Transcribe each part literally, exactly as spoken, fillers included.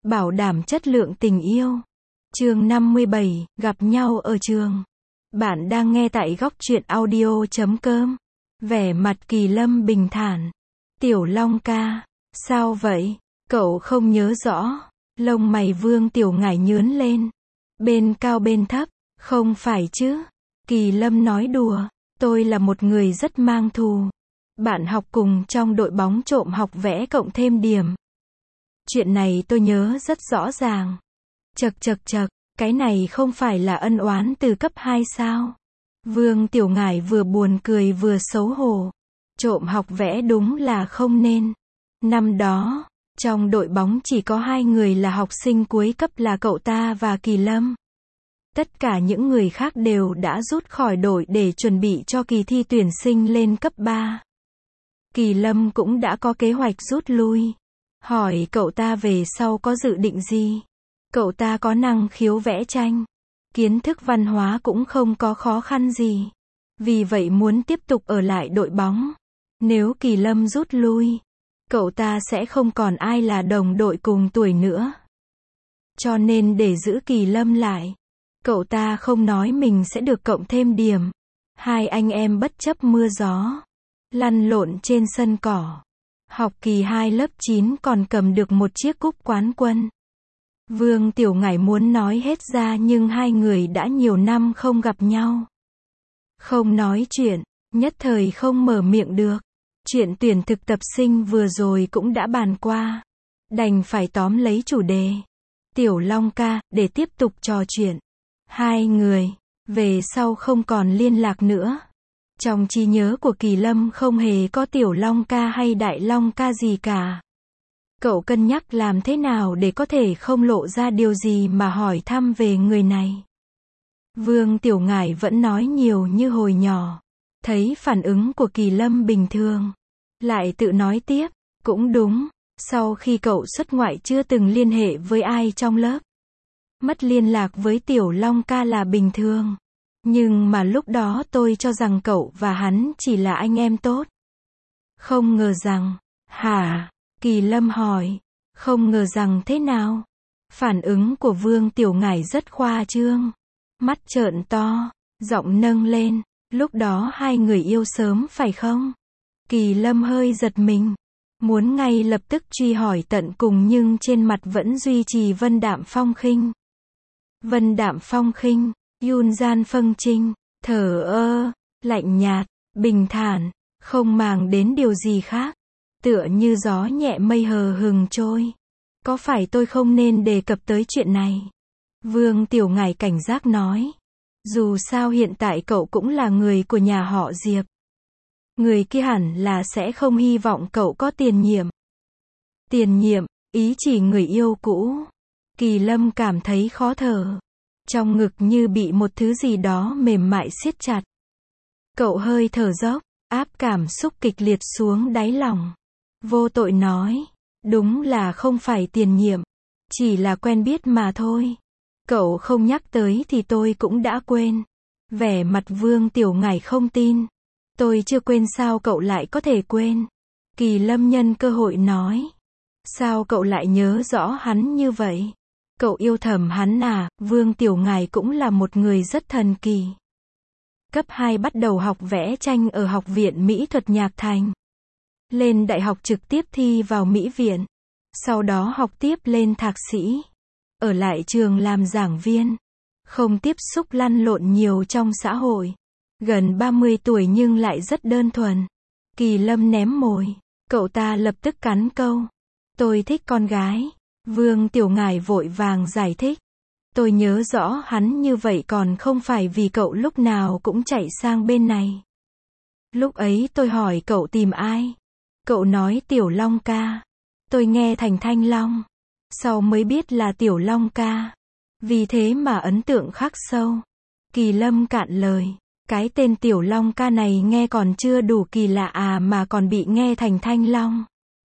bảo đảm chất lượng tình yêu. Chương năm mươi bảy, gặp nhau ở trường. Bạn đang nghe tại góc truyện audio chấm com. Vẻ mặt Kỳ Lâm bình thản. Tiểu Long ca, sao vậy? Cậu không nhớ rõ. Lông mày Vương Tiểu Ngải nhướn lên. Bên cao bên thấp, không phải chứ? Kỳ Lâm nói đùa, tôi là một người rất mang thù. Bạn học cùng trong đội bóng trộm học vẽ cộng thêm điểm. Chuyện này tôi nhớ rất rõ ràng. Chậc chậc chậc, cái này không phải là ân oán từ cấp hai sao? Vương Tiểu Ngải vừa buồn cười vừa xấu hổ. Trộm học vẽ đúng là không nên. Năm đó, trong đội bóng chỉ có hai người là học sinh cuối cấp là cậu ta và Kỳ Lâm. Tất cả những người khác đều đã rút khỏi đội để chuẩn bị cho kỳ thi tuyển sinh lên cấp ba. Kỳ Lâm cũng đã có kế hoạch rút lui. Hỏi cậu ta về sau có dự định gì? Cậu ta có năng khiếu vẽ tranh. Kiến thức văn hóa cũng không có khó khăn gì. Vì vậy muốn tiếp tục ở lại đội bóng. Nếu Kỳ Lâm rút lui, cậu ta sẽ không còn ai là đồng đội cùng tuổi nữa. Cho nên để giữ Kỳ Lâm lại, cậu ta không nói mình sẽ được cộng thêm điểm. Hai anh em bất chấp mưa gió, lăn lộn trên sân cỏ. Học kỳ hai lớp chín còn cầm được một chiếc cúp quán quân. Vương Tiểu Ngải muốn nói hết ra nhưng hai người đã nhiều năm không gặp nhau. Không nói chuyện, nhất thời không mở miệng được. Chuyện tuyển thực tập sinh vừa rồi cũng đã bàn qua. Đành phải tóm lấy chủ đề. Tiểu Long ca, để tiếp tục trò chuyện. Hai người, về sau không còn liên lạc nữa. Trong trí nhớ của Kỳ Lâm không hề có Tiểu Long ca hay Đại Long ca gì cả. Cậu cân nhắc làm thế nào để có thể không lộ ra điều gì mà hỏi thăm về người này. Vương Tiểu Ngải vẫn nói nhiều như hồi nhỏ. Thấy phản ứng của Kỳ Lâm bình thường. Lại tự nói tiếp, cũng đúng, sau khi cậu xuất ngoại chưa từng liên hệ với ai trong lớp. Mất liên lạc với Tiểu Long ca là bình thường. Nhưng mà lúc đó tôi cho rằng cậu và hắn chỉ là anh em tốt. Không ngờ rằng, hả? Kỳ Lâm hỏi, không ngờ rằng thế nào? Phản ứng của Vương Tiểu Ngải rất khoa trương. Mắt trợn to, giọng nâng lên, lúc đó hai người yêu sớm phải không? Kỳ Lâm hơi giật mình, muốn ngay lập tức truy hỏi tận cùng nhưng trên mặt vẫn duy trì vân đạm phong khinh. Vân đạm phong khinh, Yun gian phân trinh, thờ ơ, lạnh nhạt, bình thản, không màng đến điều gì khác. Tựa như gió nhẹ mây hờ hừng trôi. Có phải tôi không nên đề cập tới chuyện này? Vương Tiểu Ngải cảnh giác nói. Dù sao hiện tại cậu cũng là người của nhà họ Diệp. Người kia hẳn là sẽ không hy vọng cậu có tiền nhiệm. Tiền nhiệm, ý chỉ người yêu cũ. Kỳ Lâm cảm thấy khó thở. Trong ngực như bị một thứ gì đó mềm mại siết chặt. Cậu hơi thở dốc, áp cảm xúc kịch liệt xuống đáy lòng. Vô tội nói, đúng là không phải tiền nhiệm, chỉ là quen biết mà thôi. Cậu không nhắc tới thì tôi cũng đã quên. Vẻ mặt Vương Tiểu Ngải không tin. Tôi chưa quên sao cậu lại có thể quên? Kỳ Lâm nhân cơ hội nói. Sao cậu lại nhớ rõ hắn như vậy? Cậu yêu thầm hắn à? Vương Tiểu Ngải cũng là một người rất thần kỳ. Cấp hai bắt đầu học vẽ tranh ở Học viện Mỹ thuật Nhạc Thành. Lên đại học trực tiếp thi vào Mỹ viện. Sau đó học tiếp lên thạc sĩ. Ở lại trường làm giảng viên. Không tiếp xúc lăn lộn nhiều trong xã hội. Gần ba mươi tuổi nhưng lại rất đơn thuần. Kỳ Lâm ném mồi. Cậu ta lập tức cắn câu. Tôi thích con gái. Vương Tiểu Ngải vội vàng giải thích. Tôi nhớ rõ hắn như vậy còn không phải vì cậu lúc nào cũng chạy sang bên này. Lúc ấy tôi hỏi cậu tìm ai? Cậu nói Tiểu Long ca. Tôi nghe thành Thanh Long. Sau mới biết là Tiểu Long ca. Vì thế mà ấn tượng khắc sâu. Kỳ Lâm cạn lời. Cái tên Tiểu Long ca này nghe còn chưa đủ kỳ lạ à mà còn bị nghe thành Thanh Long.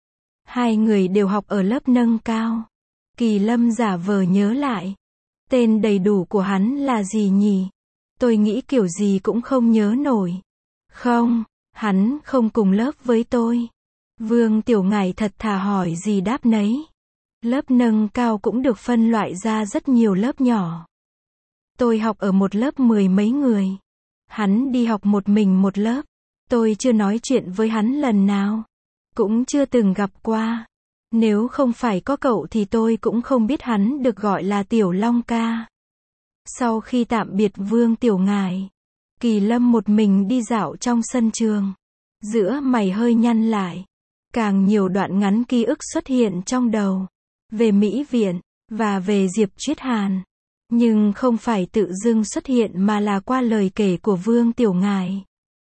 Hai người đều học ở lớp nâng cao. Kỳ Lâm giả vờ nhớ lại. Tên đầy đủ của hắn là gì nhỉ? Tôi nghĩ kiểu gì cũng không nhớ nổi. Không, hắn không cùng lớp với tôi. Vương Tiểu Ngải thật thà hỏi gì đáp nấy. Lớp nâng cao cũng được phân loại ra rất nhiều lớp nhỏ. Tôi học ở một lớp mười mấy người. Hắn đi học một mình một lớp. Tôi chưa nói chuyện với hắn lần nào. Cũng chưa từng gặp qua. Nếu không phải có cậu thì tôi cũng không biết hắn được gọi là Tiểu Long ca. Sau khi tạm biệt Vương Tiểu Ngải, Kỳ Lâm một mình đi dạo trong sân trường. Giữa mày hơi nhăn lại. Càng nhiều đoạn ngắn ký ức xuất hiện trong đầu. Về Mỹ Viện, và về Diệp Triết Hàn. Nhưng không phải tự dưng xuất hiện mà là qua lời kể của Vương Tiểu Ngải.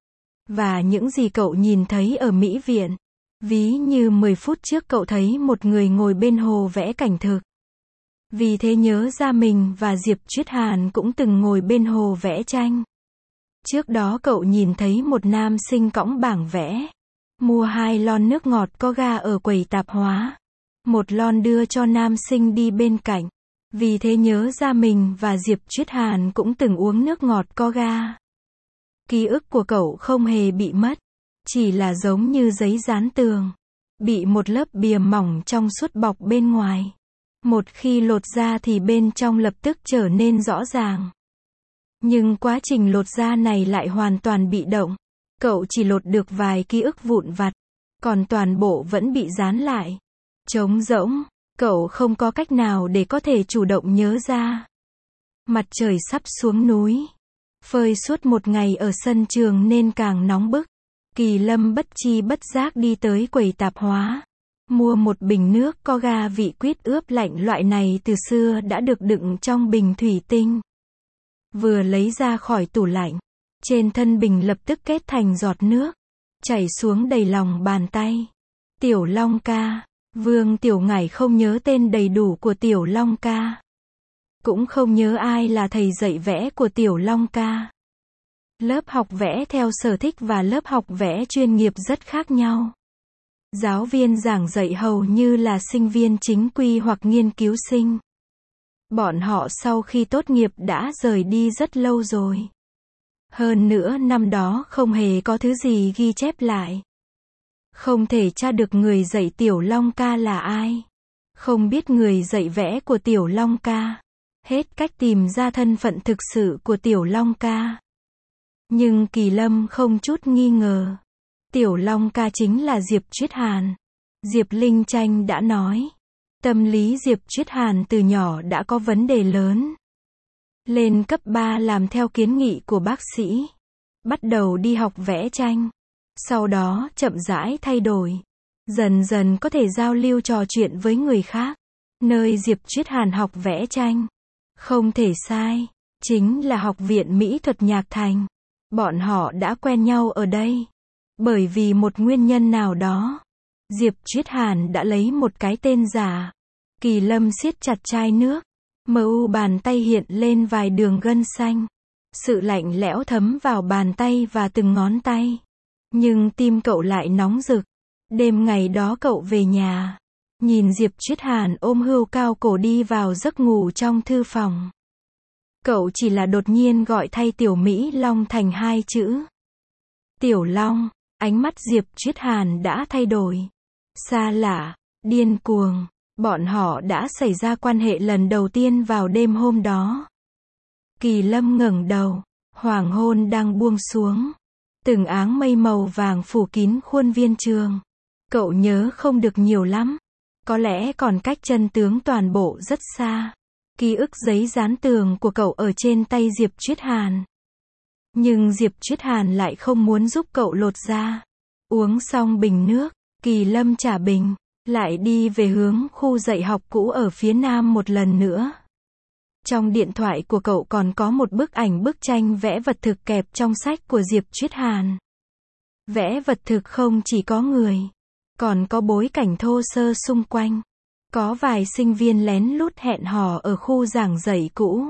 Và những gì cậu nhìn thấy ở Mỹ Viện. Ví như mười phút trước cậu thấy một người ngồi bên hồ vẽ cảnh thực. Vì thế nhớ ra mình và Diệp Triết Hàn cũng từng ngồi bên hồ vẽ tranh. Trước đó cậu nhìn thấy một nam sinh cõng bảng vẽ. Mua hai lon nước ngọt có ga ở quầy tạp hóa. Một lon đưa cho nam sinh đi bên cạnh. Vì thế nhớ ra mình và Diệp Triết Hàn cũng từng uống nước ngọt có ga. Ký ức của cậu không hề bị mất. Chỉ là giống như giấy dán tường. Bị một lớp bìa mỏng trong suốt bọc bên ngoài. Một khi lột ra thì bên trong lập tức trở nên rõ ràng. Nhưng quá trình lột da này lại hoàn toàn bị động. Cậu chỉ lột được vài ký ức vụn vặt. Còn toàn bộ vẫn bị dán lại. Trống rỗng. Cậu không có cách nào để có thể chủ động nhớ ra. Mặt trời sắp xuống núi. Phơi suốt một ngày ở sân trường nên càng nóng bức. Kỳ Lâm bất chi bất giác đi tới quầy tạp hóa. Mua một bình nước có ga vị quýt ướp lạnh, loại này từ xưa đã được đựng trong bình thủy tinh. Vừa lấy ra khỏi tủ lạnh. Trên thân bình lập tức kết thành giọt nước. Chảy xuống đầy lòng bàn tay. Tiểu Long ca. Vương Tiểu Ngải không nhớ tên đầy đủ của Tiểu Long ca. Cũng không nhớ ai là thầy dạy vẽ của Tiểu Long ca. Lớp học vẽ theo sở thích và lớp học vẽ chuyên nghiệp rất khác nhau. Giáo viên giảng dạy hầu như là sinh viên chính quy hoặc nghiên cứu sinh. Bọn họ sau khi tốt nghiệp đã rời đi rất lâu rồi. Hơn nữa năm đó không hề có thứ gì ghi chép lại. Không thể tra được người dạy Tiểu Long ca là ai. Không biết người dạy vẽ của Tiểu Long ca. Hết cách tìm ra thân phận thực sự của Tiểu Long ca. Nhưng Kỳ Lâm không chút nghi ngờ. Tiểu Long ca chính là Diệp Triết Hàn. Diệp Linh Tranh đã nói. Tâm lý Diệp Triết Hàn từ nhỏ đã có vấn đề lớn. Lên cấp ba làm theo kiến nghị của bác sĩ. Bắt đầu đi học vẽ tranh. Sau đó chậm rãi thay đổi. Dần dần có thể giao lưu trò chuyện với người khác. Nơi Diệp Triết Hàn học vẽ tranh. Không thể sai. Chính là Học viện Mỹ thuật Nhạc Thành. Bọn họ đã quen nhau ở đây. Bởi vì một nguyên nhân nào đó. Diệp Triết Hàn đã lấy một cái tên giả. Kỳ Lâm siết chặt chai nước. Mờ u bàn tay hiện lên vài đường gân xanh. Sự lạnh lẽo thấm vào bàn tay và từng ngón tay. Nhưng tim cậu lại nóng rực. Đêm ngày đó cậu về nhà. Nhìn Diệp Triết Hàn ôm hươu cao cổ đi vào giấc ngủ trong thư phòng. Cậu chỉ là đột nhiên gọi thay Tiểu Mỹ Long thành hai chữ. Tiểu Long. Ánh mắt Diệp Triết Hàn đã thay đổi. Xa lạ. Điên cuồng. Bọn họ đã xảy ra quan hệ lần đầu tiên vào đêm hôm đó. Kỳ Lâm ngẩng đầu. Hoàng hôn đang buông xuống. Từng áng mây màu vàng phủ kín khuôn viên trường. Cậu nhớ không được nhiều lắm. Có lẽ còn cách chân tướng toàn bộ rất xa. Ký ức giấy dán tường của cậu ở trên tay Diệp Triết Hàn. Nhưng Diệp Triết Hàn lại không muốn giúp cậu lột ra. Uống xong bình nước, Kỳ Lâm trả bình, lại đi về hướng khu dạy học cũ ở phía nam một lần nữa. Trong điện thoại của cậu còn có một bức ảnh bức tranh vẽ vật thực kẹp trong sách của Diệp Triết Hàn. Vẽ vật thực không chỉ có người, còn có bối cảnh thô sơ xung quanh. Có vài sinh viên lén lút hẹn hò ở khu giảng dạy cũ.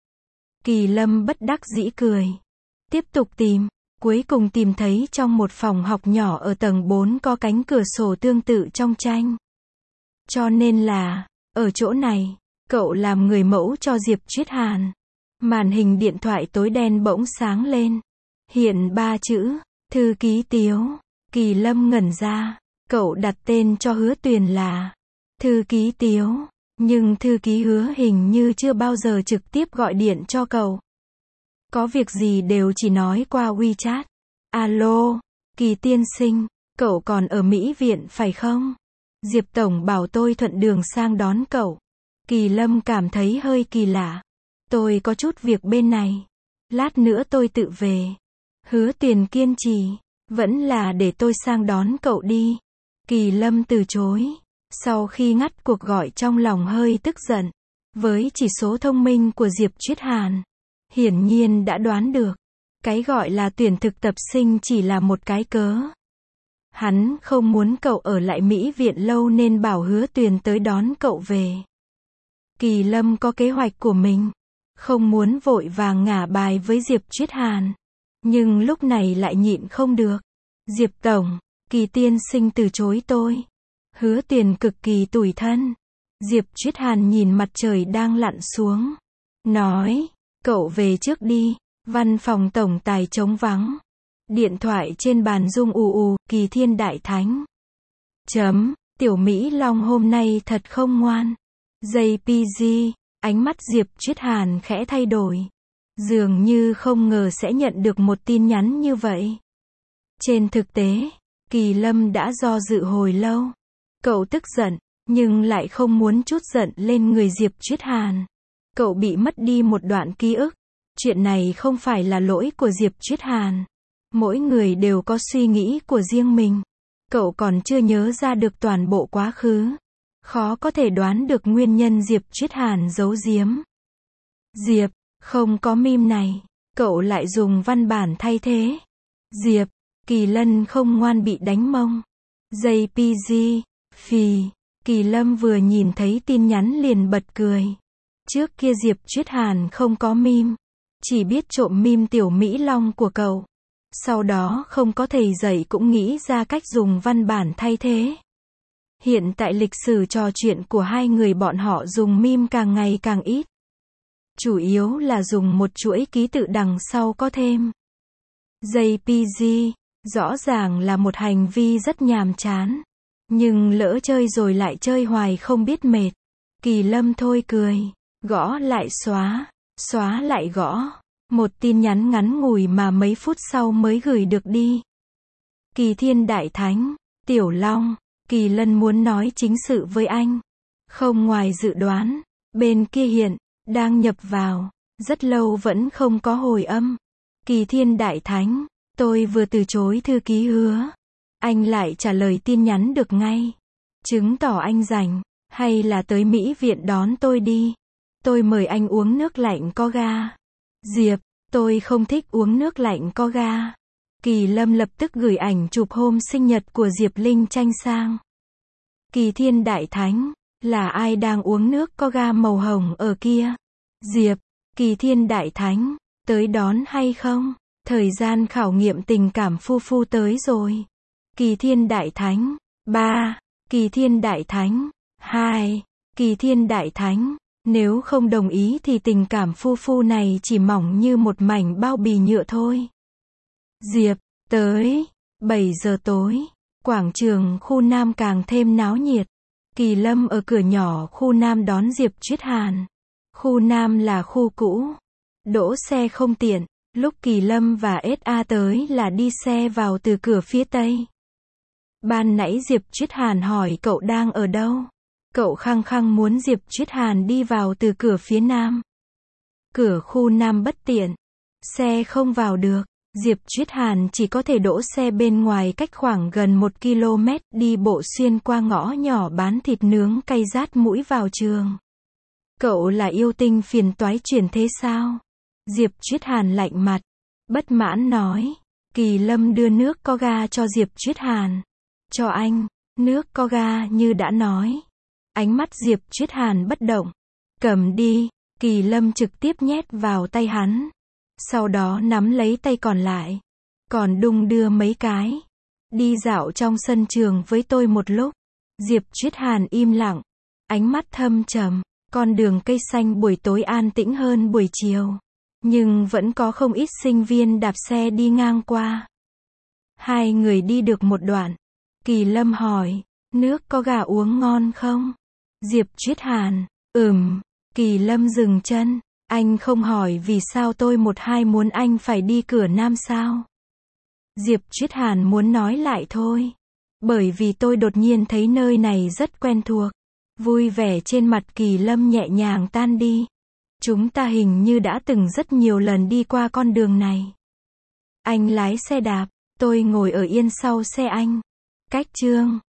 Kỳ Lâm bất đắc dĩ cười. Tiếp tục tìm, cuối cùng tìm thấy trong một phòng học nhỏ ở tầng bốn có cánh cửa sổ tương tự trong tranh. Cho nên là, ở chỗ này, cậu làm người mẫu cho Diệp Triết Hàn. Màn hình điện thoại tối đen bỗng sáng lên. Hiện ba chữ, thư ký Tiếu. Kỳ Lâm ngẩn ra. Cậu đặt tên cho Hứa Tuyền là Thư ký Tiếu. Nhưng thư ký Hứa hình như chưa bao giờ trực tiếp gọi điện cho cậu. Có việc gì đều chỉ nói qua WeChat. Alo, Kỳ tiên sinh, cậu còn ở Mỹ viện phải không? Diệp Tổng bảo tôi thuận đường sang đón cậu. Kỳ Lâm cảm thấy hơi kỳ lạ. Tôi có chút việc bên này. Lát nữa tôi tự về. Hứa Tuyền kiên trì. Vẫn là để tôi sang đón cậu đi. Kỳ Lâm từ chối. Sau khi ngắt cuộc gọi trong lòng hơi tức giận. Với chỉ số thông minh của Diệp Triết Hàn, hiển nhiên đã đoán được. Cái gọi là tuyển thực tập sinh chỉ là một cái cớ. Hắn không muốn cậu ở lại Mỹ viện lâu nên bảo Hứa Tuyền tới đón cậu về. Kỳ Lâm có kế hoạch của mình. Không muốn vội vàng ngả bài với Diệp Triết Hàn. Nhưng lúc này lại nhịn không được. Diệp Tổng, Kỳ tiên sinh từ chối tôi. Hứa Tuyền cực kỳ tủi thân. Diệp Triết Hàn nhìn mặt trời đang lặn xuống. Nói, cậu về trước đi. Văn phòng tổng tài trống vắng. Điện thoại trên bàn rung ù ù, Kỳ Thiên Đại Thánh. Chấm, Tiểu Mỹ Long hôm nay thật không ngoan. gi pê giê, ánh mắt Diệp Triết Hàn khẽ thay đổi. Dường như không ngờ sẽ nhận được một tin nhắn như vậy. Trên thực tế, Kỳ Lâm đã do dự hồi lâu. Cậu tức giận, nhưng lại không muốn trút giận lên người Diệp Triết Hàn. Cậu bị mất đi một đoạn ký ức. Chuyện này không phải là lỗi của Diệp Triết Hàn. Mỗi người đều có suy nghĩ của riêng mình. Cậu còn chưa nhớ ra được toàn bộ quá khứ. Khó có thể đoán được nguyên nhân Diệp Triết Hàn giấu giếm. Diệp, không có meme này. Cậu lại dùng văn bản thay thế. Diệp, Kỳ Lân không ngoan bị đánh mông. gi pê giê, phì. Kỳ Lâm vừa nhìn thấy tin nhắn liền bật cười. Trước kia Diệp Triết Hàn không có meme. Chỉ biết trộm meme Tiểu Mỹ Long của cậu. Sau đó không có thầy dạy cũng nghĩ ra cách dùng văn bản thay thế. Hiện tại lịch sử trò chuyện của hai người bọn họ dùng meme càng ngày càng ít. Chủ yếu là dùng một chuỗi ký tự đằng sau có thêm gi pê giê, rõ ràng là một hành vi rất nhàm chán. Nhưng lỡ chơi rồi lại chơi hoài không biết mệt. Kỳ Lâm thôi cười, gõ lại xóa, xóa lại gõ. Một tin nhắn ngắn ngủi mà mấy phút sau mới gửi được đi. Kỳ Thiên Đại Thánh, Tiểu Long, Kỳ Lân muốn nói chính sự với anh. Không ngoài dự đoán, bên kia hiện, đang nhập vào, rất lâu vẫn không có hồi âm. Kỳ Thiên Đại Thánh, tôi vừa từ chối thư ký Hứa. Anh lại trả lời tin nhắn được ngay. Chứng tỏ anh rảnh, hay là tới Mỹ viện đón tôi đi. Tôi mời anh uống nước lạnh có ga. Diệp, tôi không thích uống nước lạnh có ga. Kỳ Lâm lập tức gửi ảnh chụp hôm sinh nhật của Diệp Linh Tranh sang. Kỳ Thiên Đại Thánh, là ai đang uống nước có ga màu hồng ở kia? Diệp, Kỳ Thiên Đại Thánh, tới đón hay không? Thời gian khảo nghiệm tình cảm phu phu tới rồi. Kỳ Thiên Đại Thánh, ba. Kỳ Thiên Đại Thánh, hai. Kỳ Thiên Đại Thánh, nếu không đồng ý thì tình cảm phu phu này chỉ mỏng như một mảnh bao bì nhựa thôi. Diệp, tới. bảy giờ tối, quảng trường khu Nam càng thêm náo nhiệt. Kỳ Lâm ở cửa nhỏ khu Nam đón Diệp Triết Hàn. Khu Nam là khu cũ. Đỗ xe không tiện. Lúc Kỳ Lâm và ét a tới là đi xe vào từ cửa phía Tây. Ban nãy Diệp Triết Hàn hỏi cậu đang ở đâu. Cậu khăng khăng muốn Diệp Triết Hàn đi vào từ cửa phía Nam. Cửa khu Nam bất tiện. Xe không vào được. Diệp Triết Hàn chỉ có thể đỗ xe bên ngoài cách khoảng gần một ki lô mét đi bộ xuyên qua ngõ nhỏ bán thịt nướng cay rát mũi vào trường. Cậu là yêu tinh phiền toái chuyển thế sao? Diệp Triết Hàn lạnh mặt. Bất mãn nói. Kỳ Lâm đưa nước có ga cho Diệp Triết Hàn. Cho anh. Nước có ga như đã nói. Ánh mắt Diệp Triết Hàn bất động. Cầm đi. Kỳ Lâm trực tiếp nhét vào tay hắn. Sau đó nắm lấy tay còn lại. Còn đung đưa mấy cái. Đi dạo trong sân trường với tôi một lúc. Diệp Triết Hàn im lặng. Ánh mắt thâm trầm. Con đường cây xanh buổi tối an tĩnh hơn buổi chiều. Nhưng vẫn có không ít sinh viên đạp xe đi ngang qua. Hai người đi được một đoạn. Kỳ Lâm hỏi. Nước có gà uống ngon không? Diệp Triết Hàn, ừm. Kỳ Lâm dừng chân. Anh không hỏi vì sao tôi một hai muốn anh phải đi cửa Nam sao? Diệp Triết Hàn muốn nói lại thôi. Bởi vì tôi đột nhiên thấy nơi này rất quen thuộc. Vui vẻ trên mặt Kỳ Lâm nhẹ nhàng tan đi. Chúng ta hình như đã từng rất nhiều lần đi qua con đường này. Anh lái xe đạp, tôi ngồi ở yên sau xe anh. Cách chương